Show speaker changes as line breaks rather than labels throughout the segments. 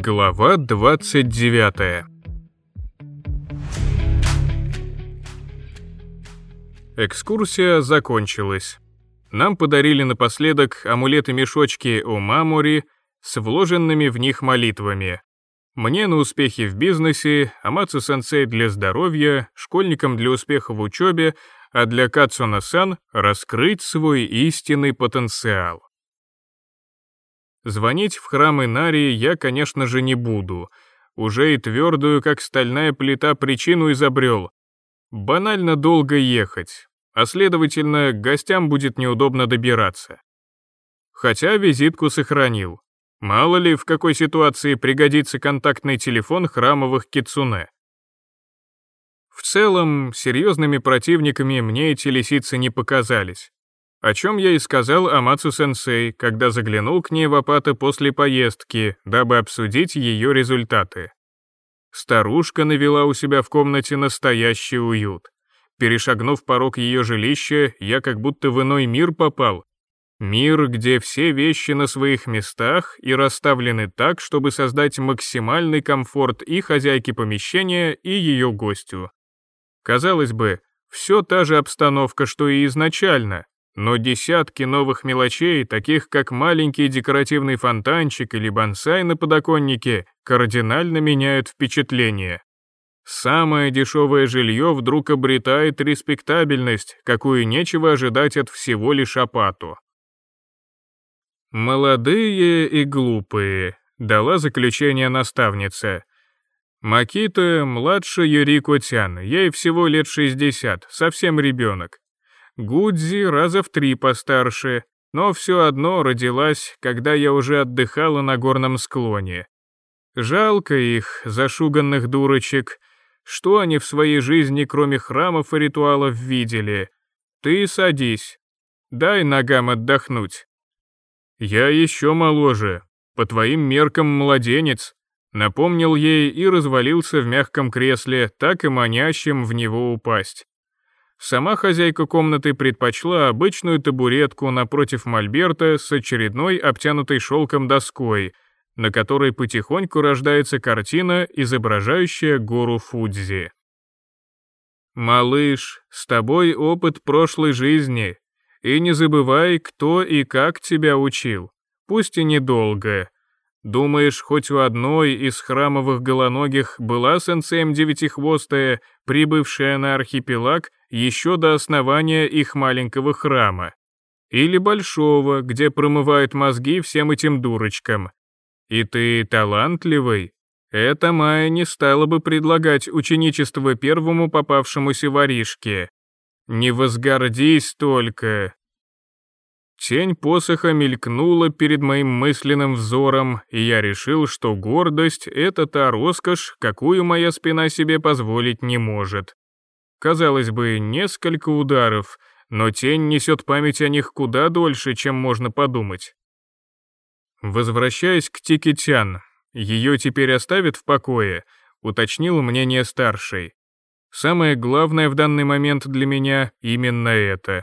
Глава 29. Экскурсия закончилась. Нам подарили напоследок амулеты-мешочки у Мамори с вложенными в них молитвами. Мне на успехи в бизнесе, Амацу-сенсей для здоровья, школьникам для успеха в учебе, а для Кацуна-сан раскрыть свой истинный потенциал. Звонить в храм Инари я, конечно же, не буду. Уже и твердую, как стальная плита, причину изобрел. Банально долго ехать, а следовательно, гостям будет неудобно добираться. Хотя визитку сохранил. Мало ли, в какой ситуации пригодится контактный телефон храмовых кицуне. В целом, серьезными противниками мне эти лисицы не показались. О чем я и сказал Амацу-сенсей, когда заглянул к ней в апате после поездки, дабы обсудить ее результаты. Старушка навела у себя в комнате настоящий уют. Перешагнув порог ее жилища, я как будто в иной мир попал. Мир, где все вещи на своих местах и расставлены так, чтобы создать максимальный комфорт и хозяйке помещения, и ее гостю. Казалось бы, все та же обстановка, что и изначально, но десятки новых мелочей, таких как маленький декоративный фонтанчик или бонсай на подоконнике, кардинально меняют впечатление. Самое дешевое жилье вдруг обретает респектабельность, какую нечего ожидать от всего лишь апату. «Молодые и глупые», — дала заключение наставница. «Макита младше Юрико-тян, ей всего лет 60, совсем ребенок. Гудзи раза в 3 постарше, но все одно родилась, когда я уже отдыхала на горном склоне. Жалко их, зашуганных дурочек. Что они в своей жизни, кроме храмов и ритуалов, видели? Ты садись. Дай ногам отдохнуть». «Я еще моложе, по твоим меркам младенец», напомнил ей и развалился в мягком кресле, так и манящим в него упасть. Сама хозяйка комнаты предпочла обычную табуретку напротив мольберта с очередной обтянутой шелком доской, на которой потихоньку рождается картина, изображающая гору Фудзи. «Малыш, с тобой опыт прошлой жизни, и не забывай, кто и как тебя учил, пусть и недолго. Думаешь, хоть у одной из храмовых голоногих была сенсеем девятихвостая, прибывшая на архипелаг еще до основания их маленького храма? Или большого, где промывают мозги всем этим дурочкам? И ты талантливый? Эта Майя не стала бы предлагать ученичество первому попавшемуся воришке. Не возгордись только». Тень посоха мелькнула перед моим мысленным взором, и я решил, что гордость — это та роскошь, какую моя спина себе позволить не может. Казалось бы, несколько ударов, но тень несет память о них куда дольше, чем можно подумать. Возвращаясь к Тики-тян, ее теперь оставят в покое, уточнил мнение старшей. Самое главное в данный момент для меня именно это.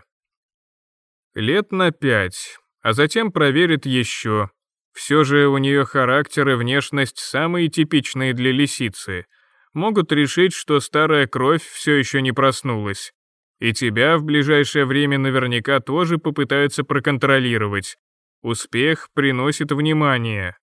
Лет на 5, а затем проверит еще. Все же у нее характер и внешность самые типичные для лисицы. Могут решить, что старая кровь все еще не проснулась. И тебя в ближайшее время наверняка тоже попытаются проконтролировать. Успех приносит внимание.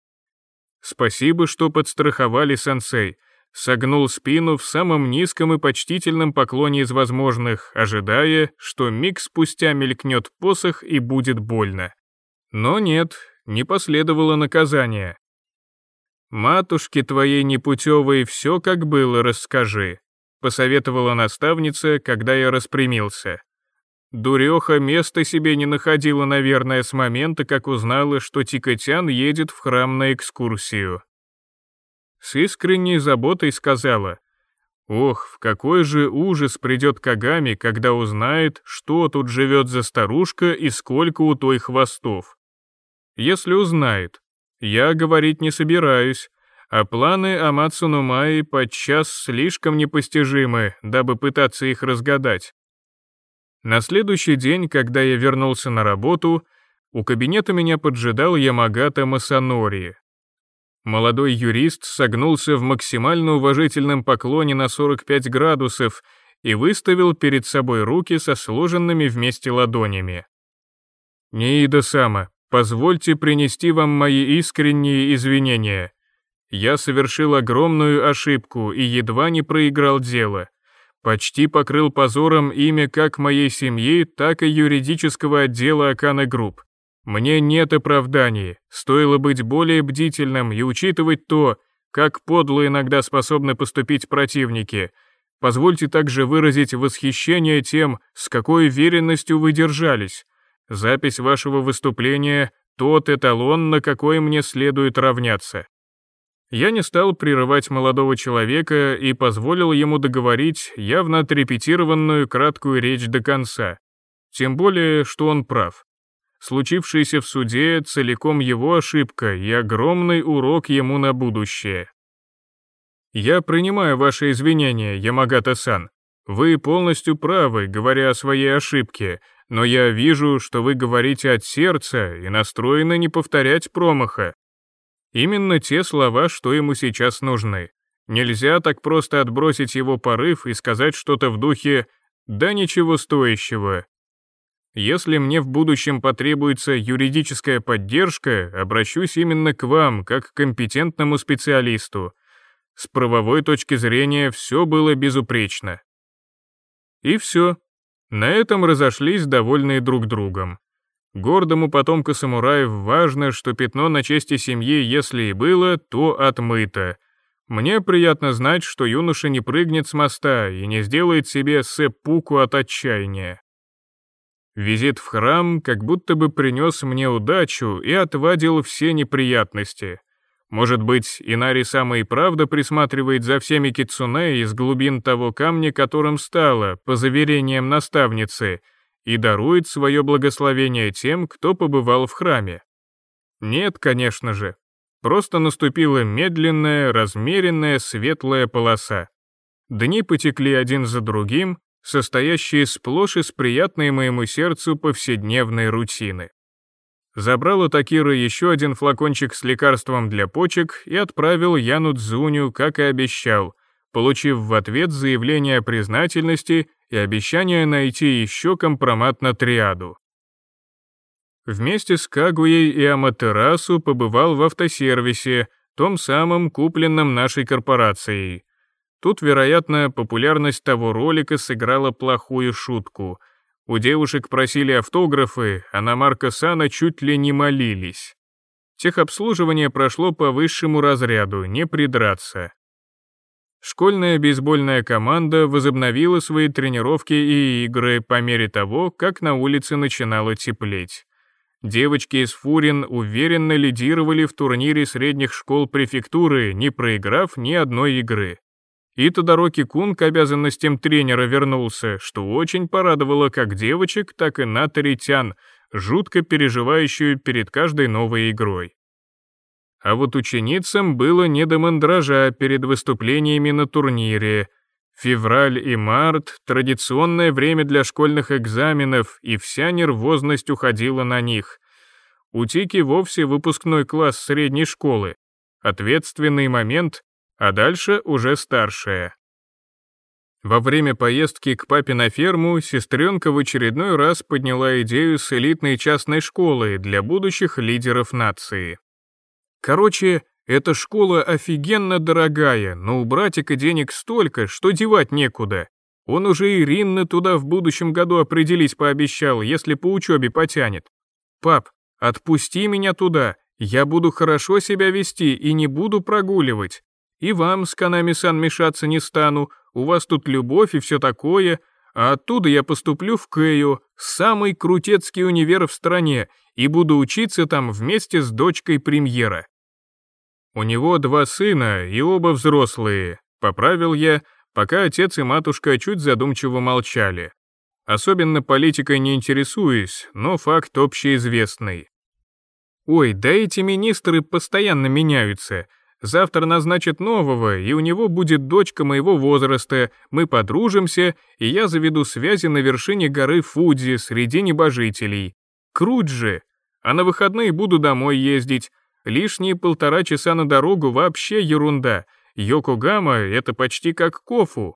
Спасибо, что подстраховали, сенсей. Согнул спину в самом низком и почтительном поклоне из возможных, ожидая, что миг спустя мелькнет посох и будет больно. Но нет, не последовало наказания. «Матушке твоей непутевой все как было расскажи», посоветовала наставница, когда я распрямился. Дуреха места себе не находила, наверное, с момента, как узнала, что Тика-тян едет в храм на экскурсию. С искренней заботой сказала: «Ох, в какой же ужас придет Кагами, когда узнает, что тут живет за старушка и сколько у той хвостов. Если узнает, я говорить не собираюсь, а планы Амацу но Майи подчас слишком непостижимы, дабы пытаться их разгадать». На следующий день, когда я вернулся на работу, у кабинета меня поджидал Ямагата Масанори. Молодой юрист согнулся в максимально уважительном поклоне на 45 градусов и выставил перед собой руки со сложенными вместе ладонями. «Ниида-сама, позвольте принести вам мои искренние извинения. Я совершил огромную ошибку и едва не проиграл дело. Почти покрыл позором имя как моей семьи, так и юридического отдела Акана Групп. Мне нет оправданий, стоило быть более бдительным и учитывать то, как подло иногда способны поступить противники. Позвольте также выразить восхищение тем, с какой уверенностью вы держались. Запись вашего выступления — тот эталон, на какой мне следует равняться». Я не стал прерывать молодого человека и позволил ему договорить явно отрепетированную краткую речь до конца. Тем более, что он прав. Случившееся в суде целиком его ошибка и огромный урок ему на будущее. «Я принимаю ваши извинения, Ямагата-сан. Вы полностью правы, говоря о своей ошибке, но я вижу, что вы говорите от сердца и настроены не повторять промаха. Именно те слова, что ему сейчас нужны. Нельзя так просто отбросить его порыв и сказать что-то в духе «да ничего стоящего». Если мне в будущем потребуется юридическая поддержка, обращусь именно к вам, как к компетентному специалисту. С правовой точки зрения все было безупречно». И все. На этом разошлись довольные друг другом. Гордому потомку самураев важно, что пятно на чести семьи, если и было, то отмыто. Мне приятно знать, что юноша не прыгнет с моста и не сделает себе сэппуку от отчаяния. Визит в храм как будто бы принес мне удачу и отвадил все неприятности. Может быть, Инари-сама и правда присматривает за всеми кицунэ из глубин того камня, которым стала, по заверениям наставницы, и дарует свое благословение тем, кто побывал в храме. Нет, конечно же. Просто наступила медленная, размеренная, светлая полоса. Дни потекли один за другим, состоящие сплошь из приятной моему сердцу повседневной рутины. Забрала Такира еще один флакончик с лекарством для почек и отправил Яну Цзуню, как и обещал, получив в ответ заявление о признательности и обещание найти еще компромат на триаду. Вместе с Кагуей и Аматерасу побывал в автосервисе, том самом, купленном нашей корпорацией. Тут, вероятно, популярность того ролика сыграла плохую шутку. У девушек просили автографы, а на Марко-сана чуть ли не молились. Техобслуживание прошло по высшему разряду, не придраться. Школьная бейсбольная команда возобновила свои тренировки и игры по мере того, как на улице начинало теплеть. Девочки из Фурин уверенно лидировали в турнире средних школ префектуры, не проиграв ни одной игры. И Тодороки-кун к обязанностям тренера вернулся, что очень порадовало как девочек, так и Натари-тян, жутко переживающую перед каждой новой игрой. А вот ученицам было не до мандража перед выступлениями на турнире. Февраль и март — традиционное время для школьных экзаменов, и вся нервозность уходила на них. У Тики вовсе выпускной класс средней школы. Ответственный момент, а дальше уже старшая. Во время поездки к папе на ферму сестренка в очередной раз подняла идею с элитной частной школы для будущих лидеров нации. Короче, эта школа офигенно дорогая, но у братика денег столько, что девать некуда. Он уже и Ринна туда в будущем году определить пообещал, если по учебе потянет. Пап, отпусти меня туда, я буду хорошо себя вести и не буду прогуливать. И вам с Канами-сан мешаться не стану, у вас тут любовь и все такое, а оттуда я поступлю в Кэйо, самый крутецкий универ в стране, и буду учиться там вместе с дочкой премьера. У него 2 сына, и оба взрослые, поправил я, пока отец и матушка чуть задумчиво молчали. Особенно политикой не интересуюсь, но факт общеизвестный. Ой, да эти министры постоянно меняются. Завтра назначат нового, и у него будет дочка моего возраста, мы подружимся, и я заведу связи на вершине горы Фудзи среди небожителей. Круть же! А на выходные буду домой ездить. Лишние 1,5 часа на дорогу вообще ерунда. Йокогама — это почти как Кофу.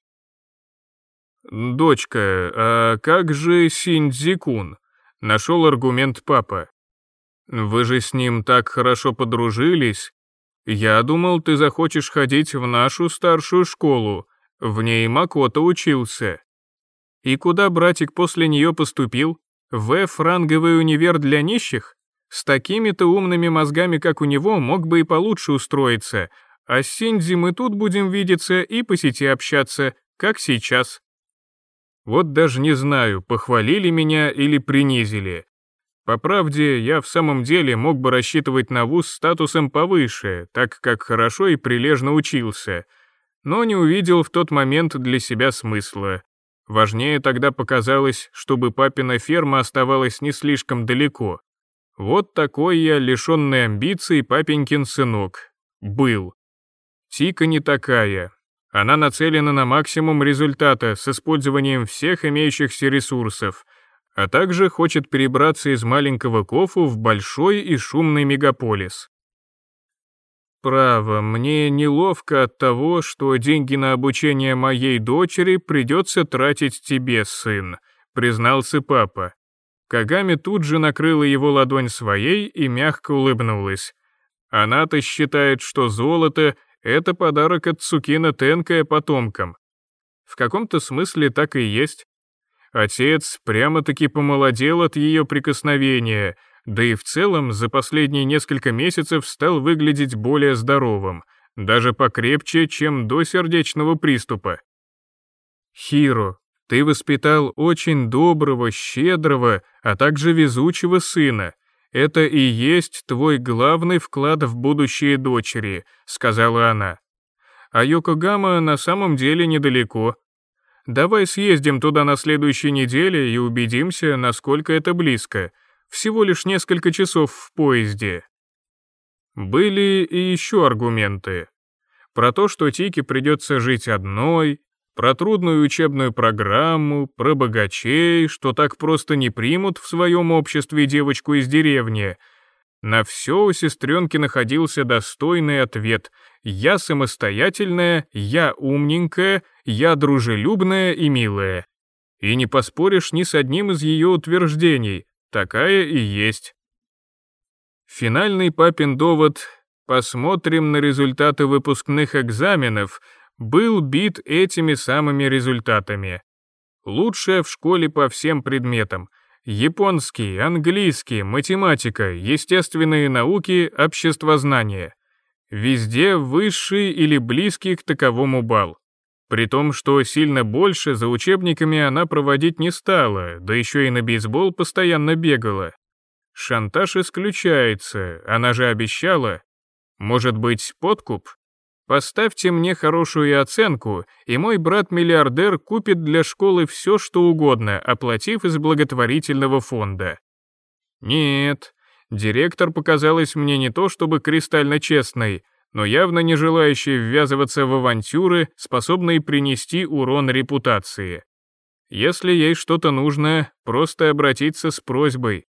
«Дочка, а как же Синдзи-кун?» — нашел аргумент папа. «Вы же с ним так хорошо подружились. Я думал, ты захочешь ходить в нашу старшую школу. В ней Макото учился». «И куда братик после нее поступил? В F-ранговый универ для нищих? С такими-то умными мозгами, как у него, мог бы и получше устроиться. А с Синдзи мы тут будем видеться и по сети общаться, как сейчас». Вот даже не знаю, похвалили меня или принизили. По правде, я в самом деле мог бы рассчитывать на вуз статусом повыше, так как хорошо и прилежно учился, но не увидел в тот момент для себя смысла. Важнее тогда показалось, чтобы папина ферма оставалась не слишком далеко. Вот такой я, лишенный амбиций, папенькин сынок. Был. Тика не такая. Она нацелена на максимум результата с использованием всех имеющихся ресурсов, а также хочет перебраться из маленького Кофу в большой и шумный мегаполис. Право, мне неловко от того, что деньги на обучение моей дочери придется тратить тебе, сын, признался папа. Кагами тут же накрыла его ладонь своей и мягко улыбнулась. Она-то считает, что золото — это подарок от Цукино Тенкая потомкам. В каком-то смысле так и есть. Отец прямо-таки помолодел от ее прикосновения, да и в целом за последние несколько месяцев стал выглядеть более здоровым, даже покрепче, чем до сердечного приступа. «Хиро, ты воспитал очень доброго, щедрого, а также везучего сына. Это и есть твой главный вклад в будущее дочери», — сказала она. «А Йокогама на самом деле недалеко. Давай съездим туда на следующей неделе и убедимся, насколько это близко. Всего лишь несколько часов в поезде». Были и еще аргументы. Про то, что Тике придется жить одной, про трудную учебную программу, про богачей, что так просто не примут в своем обществе девочку из деревни. На все у сестренки находился достойный ответ: «Я самостоятельная, я умненькая, я дружелюбная и милая». И не поспоришь ни с одним из ее утверждений, такая и есть. Финальный папин довод «посмотрим на результаты выпускных экзаменов» был бит этими самыми результатами. Лучшая в школе по всем предметам: японский, английский, математика, естественные науки, обществознание. Везде высший или близкий к таковому балл. При том, что сильно больше за учебниками она проводить не стала, да еще и на бейсбол постоянно бегала. Шантаж исключается, она же обещала. Может быть, подкуп? Поставьте мне хорошую оценку, и мой брат-миллиардер купит для школы все, что угодно, оплатив из благотворительного фонда. Нет, директор показалась мне не то чтобы кристально честной, но явно не желающей ввязываться в авантюры, способные принести урон репутации. Если ей что-то нужно, просто обратиться с просьбой.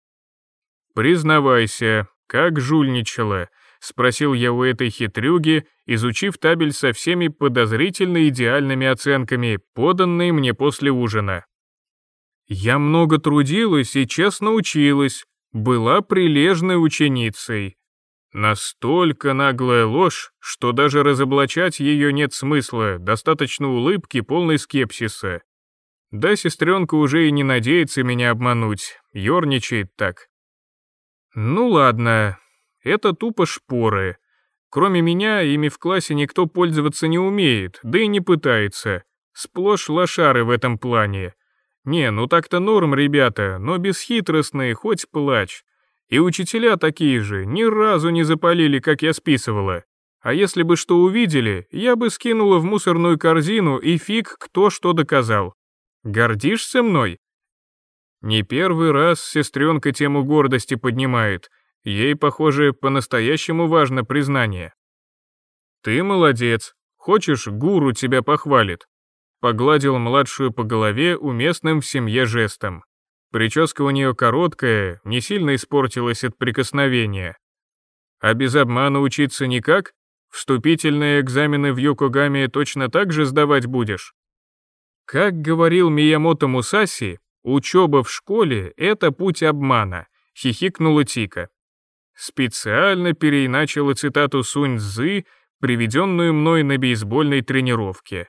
«Признавайся, как жульничала?» — спросил я у этой хитрюги, изучив табель со всеми подозрительно идеальными оценками, поданные мне после ужина. «Я много трудилась и честно училась, была прилежной ученицей». Настолько наглая ложь, что даже разоблачать ее нет смысла, достаточно улыбки, полной скепсиса. Да, сестренка уже и не надеется меня обмануть, ерничает так. Ну ладно, это тупо шпоры. Кроме меня, ими в классе никто пользоваться не умеет, да и не пытается. Сплошь лошары в этом плане. Не, ну так-то норм, ребята, но бесхитростные, хоть плачь. И учителя такие же, ни разу не запалили, как я списывала. А если бы что увидели, я бы скинула в мусорную корзину, и фиг кто что доказал. Гордишься мной? Не первый раз сестренка тему гордости поднимает. Ей, похоже, по-настоящему важно признание. Ты молодец. Хочешь, гуру тебя похвалит. Погладил младшую по голове уместным в семье жестом. Прическа у нее короткая, не сильно испортилась от прикосновения. А без обмана учиться никак? Вступительные экзамены в Йокогаме точно так же сдавать будешь? Как говорил Миямото Мусаси, учеба в школе — это путь обмана, хихикнула Тика. Специально переиначила цитату Сунь Цзы, приведенную мной на бейсбольной тренировке.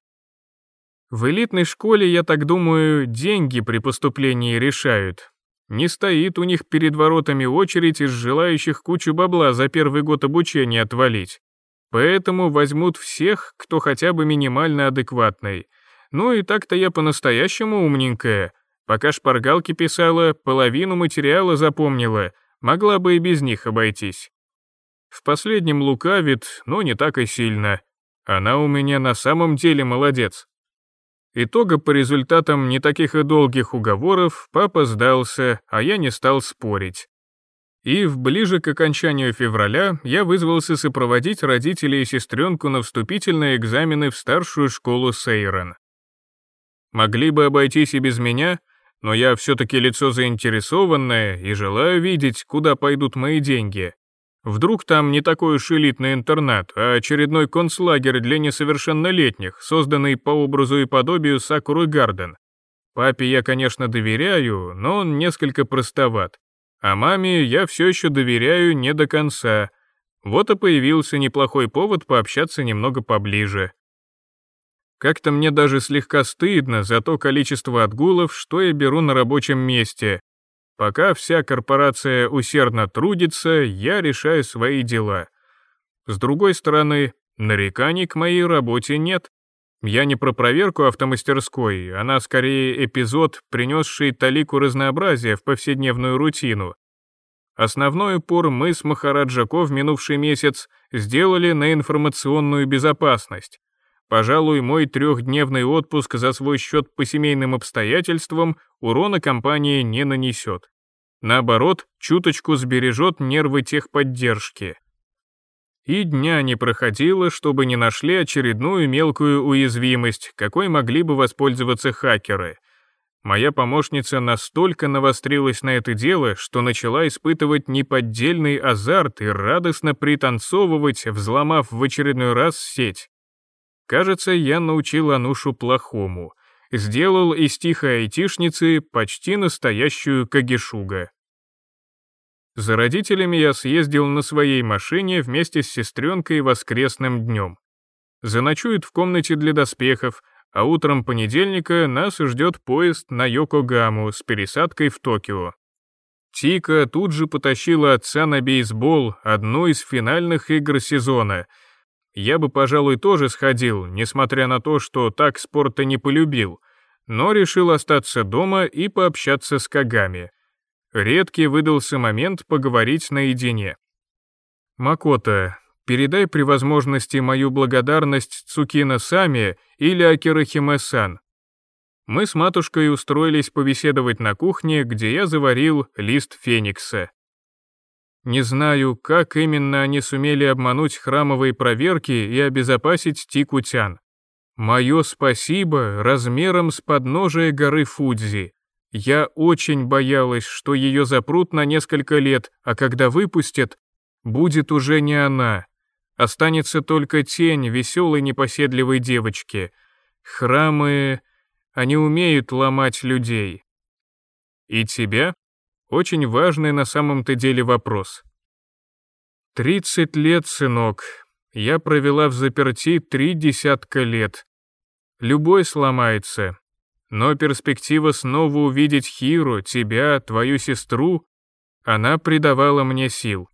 В элитной школе, я так думаю, деньги при поступлении решают. Не стоит у них перед воротами очередь из желающих кучу бабла за первый год обучения отвалить. Поэтому возьмут всех, кто хотя бы минимально адекватный. Ну и так-то я по-настоящему умненькая. Пока шпаргалки писала, половину материала запомнила, могла бы и без них обойтись. В последнем лукавит, но не так и сильно. Она у меня на самом деле молодец. Итога по результатам не таких и долгих уговоров папа сдался, а я не стал спорить. И ближе к окончанию февраля я вызвался сопроводить родителей и сестренку на вступительные экзамены в старшую школу Сейрен. Могли бы обойтись и без меня, но я все-таки лицо заинтересованное и желаю видеть, куда пойдут мои деньги. Вдруг там не такой уж элитный интернат, а очередной концлагерь для несовершеннолетних, созданный по образу и подобию Сакуры Гарден. Папе я, конечно, доверяю, но он несколько простоват. А маме я все еще доверяю не до конца. Вот и появился неплохой повод пообщаться немного поближе. Как-то мне даже слегка стыдно за то количество отгулов, что я беру на рабочем месте. Пока вся корпорация усердно трудится, я решаю свои дела. С другой стороны, нареканий к моей работе нет. Я не про проверку автомастерской, она скорее эпизод, принесший талику разнообразия в повседневную рутину. Основной упор мы с Махараджако в минувший месяц сделали на информационную безопасность. Пожалуй, мой 3-дневный отпуск за свой счет по семейным обстоятельствам урона компании не нанесет. Наоборот, чуточку сбережет нервы техподдержки. И дня не проходило, чтобы не нашли очередную мелкую уязвимость, какой могли бы воспользоваться хакеры. Моя помощница настолько навострилась на это дело, что начала испытывать неподдельный азарт и радостно пританцовывать, взломав в очередной раз сеть. Кажется, я научил Анушу плохому. Сделал из тихой айтишницы почти настоящую кагешуга. За родителями я съездил на своей машине вместе с сестренкой воскресным днем. Заночует в комнате для доспехов, а утром понедельника нас ждет поезд на Йокогаму с пересадкой в Токио. Тика тут же потащила отца на бейсбол, одну из финальных игр сезона. Я бы, пожалуй, тоже сходил, несмотря на то, что так спорта не полюбил, но решил остаться дома и пообщаться с Кагами. Редкий выдался момент поговорить наедине. «Макото, передай при возможности мою благодарность Цукино-саме или Акирахиме-сан». Мы с матушкой устроились побеседовать на кухне, где я заварил лист феникса. Не знаю, как именно они сумели обмануть храмовые проверки и обезопасить Тику-тян. Мое спасибо размером с подножия горы Фудзи. Я очень боялась, что ее запрут на несколько лет, а когда выпустят, будет уже не она. Останется только тень веселой непоседливой девочки. Храмы... они умеют ломать людей. И тебя? Очень важный на самом-то деле вопрос. 30 лет, сынок. Я провела в заперти 30 лет. Любой сломается. Но перспектива снова увидеть Хиру, тебя, твою сестру, она придавала мне сил.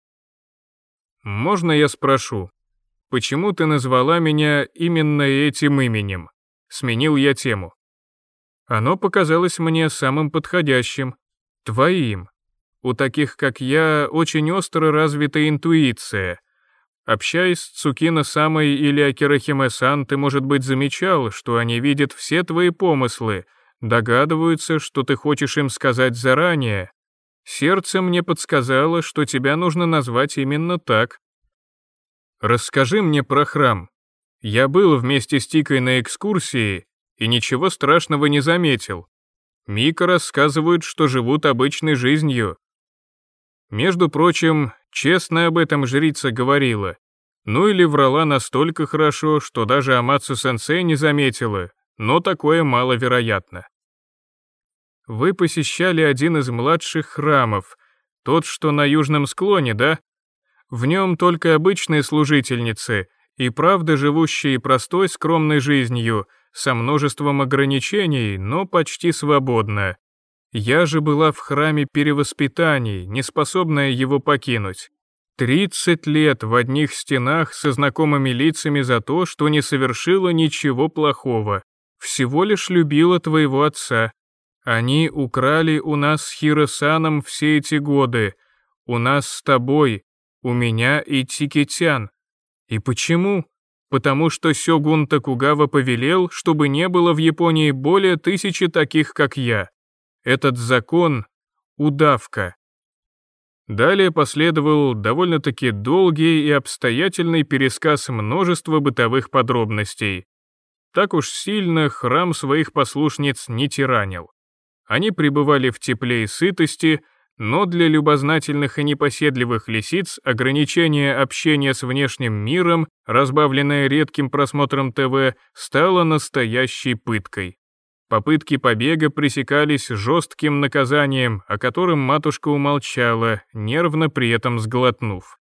Можно я спрошу, почему ты назвала меня именно этим именем? Сменил я тему. Оно показалось мне самым подходящим. Твоим. У таких, как я, очень остро развита интуиция. Общаясь с Цукино-самой или Акирахиме-сан, ты, может быть, замечал, что они видят все твои помыслы, догадываются, что ты хочешь им сказать заранее. Сердце мне подсказало, что тебя нужно назвать именно так. Расскажи мне про храм. Я был вместе с Тикой на экскурсии и ничего страшного не заметил. Мика рассказывают, что живут обычной жизнью. Между прочим, Честно об этом жрица говорила. Ну или врала настолько хорошо, что даже Амацу-сенсей не заметила, но такое маловероятно. Вы посещали один из младших храмов, тот, что на южном склоне, да? В нем только обычные служительницы, и правда живущие простой скромной жизнью, со множеством ограничений, но почти свободно. Я же была в храме перевоспитаний, не способная его покинуть. 30 лет в одних стенах со знакомыми лицами за то, что не совершила ничего плохого. Всего лишь любила твоего отца. Они украли у нас с Хиро-саном все эти годы. У нас с тобой, у меня и Тикитян. И почему? Потому что сёгун Токугава повелел, чтобы не было в Японии более 1000 таких, как я. Этот закон — удавка. Далее последовал довольно-таки долгий и обстоятельный пересказ множества бытовых подробностей. Так уж сильно храм своих послушниц не тиранил. Они пребывали в тепле и сытости, но для любознательных и непоседливых лисиц ограничение общения с внешним миром, разбавленное редким просмотром ТВ, стало настоящей пыткой. Попытки побега пресекались жестким наказанием, о котором матушка умолчала, нервно при этом сглотнув.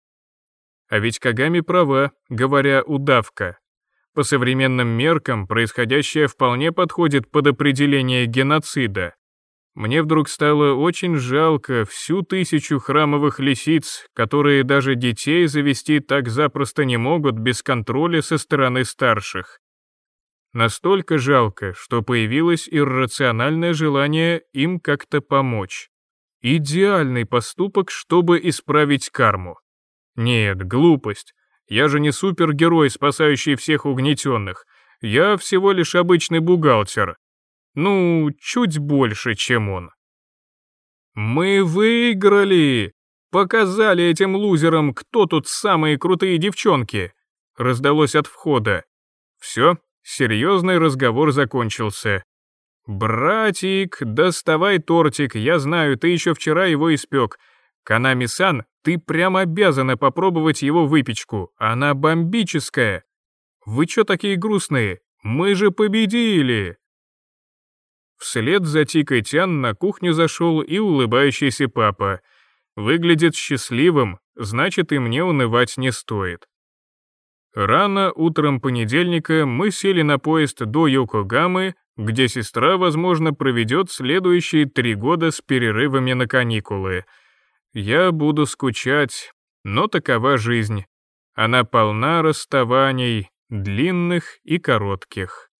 А ведь Кагами права, говоря «удавка». По современным меркам происходящее вполне подходит под определение геноцида. Мне вдруг стало очень жалко всю 1000 храмовых лисиц, которые даже детей завести так запросто не могут без контроля со стороны старших. Настолько жалко, что появилось иррациональное желание им как-то помочь. Идеальный поступок, чтобы исправить карму. Нет, глупость. Я же не супергерой, спасающий всех угнетенных. Я всего лишь обычный бухгалтер. Ну, чуть больше, чем он. «Мы выиграли! Показали этим лузерам, кто тут самые крутые девчонки!» Раздалось от входа. Все, серьезный разговор закончился. «Братик, доставай тортик, я знаю, ты еще вчера его испек. Канами-сан, ты прям обязана попробовать его выпечку, она бомбическая. Вы че такие грустные? Мы же победили!» Вслед за Тикой-тян на кухню зашел и улыбающийся папа. Выглядит счастливым, значит и мне унывать не стоит. Рано утром понедельника мы сели на поезд до Йокогамы, где сестра, возможно, проведет следующие 3 года с перерывами на каникулы. Я буду скучать, но такова жизнь. Она полна расставаний, длинных и коротких.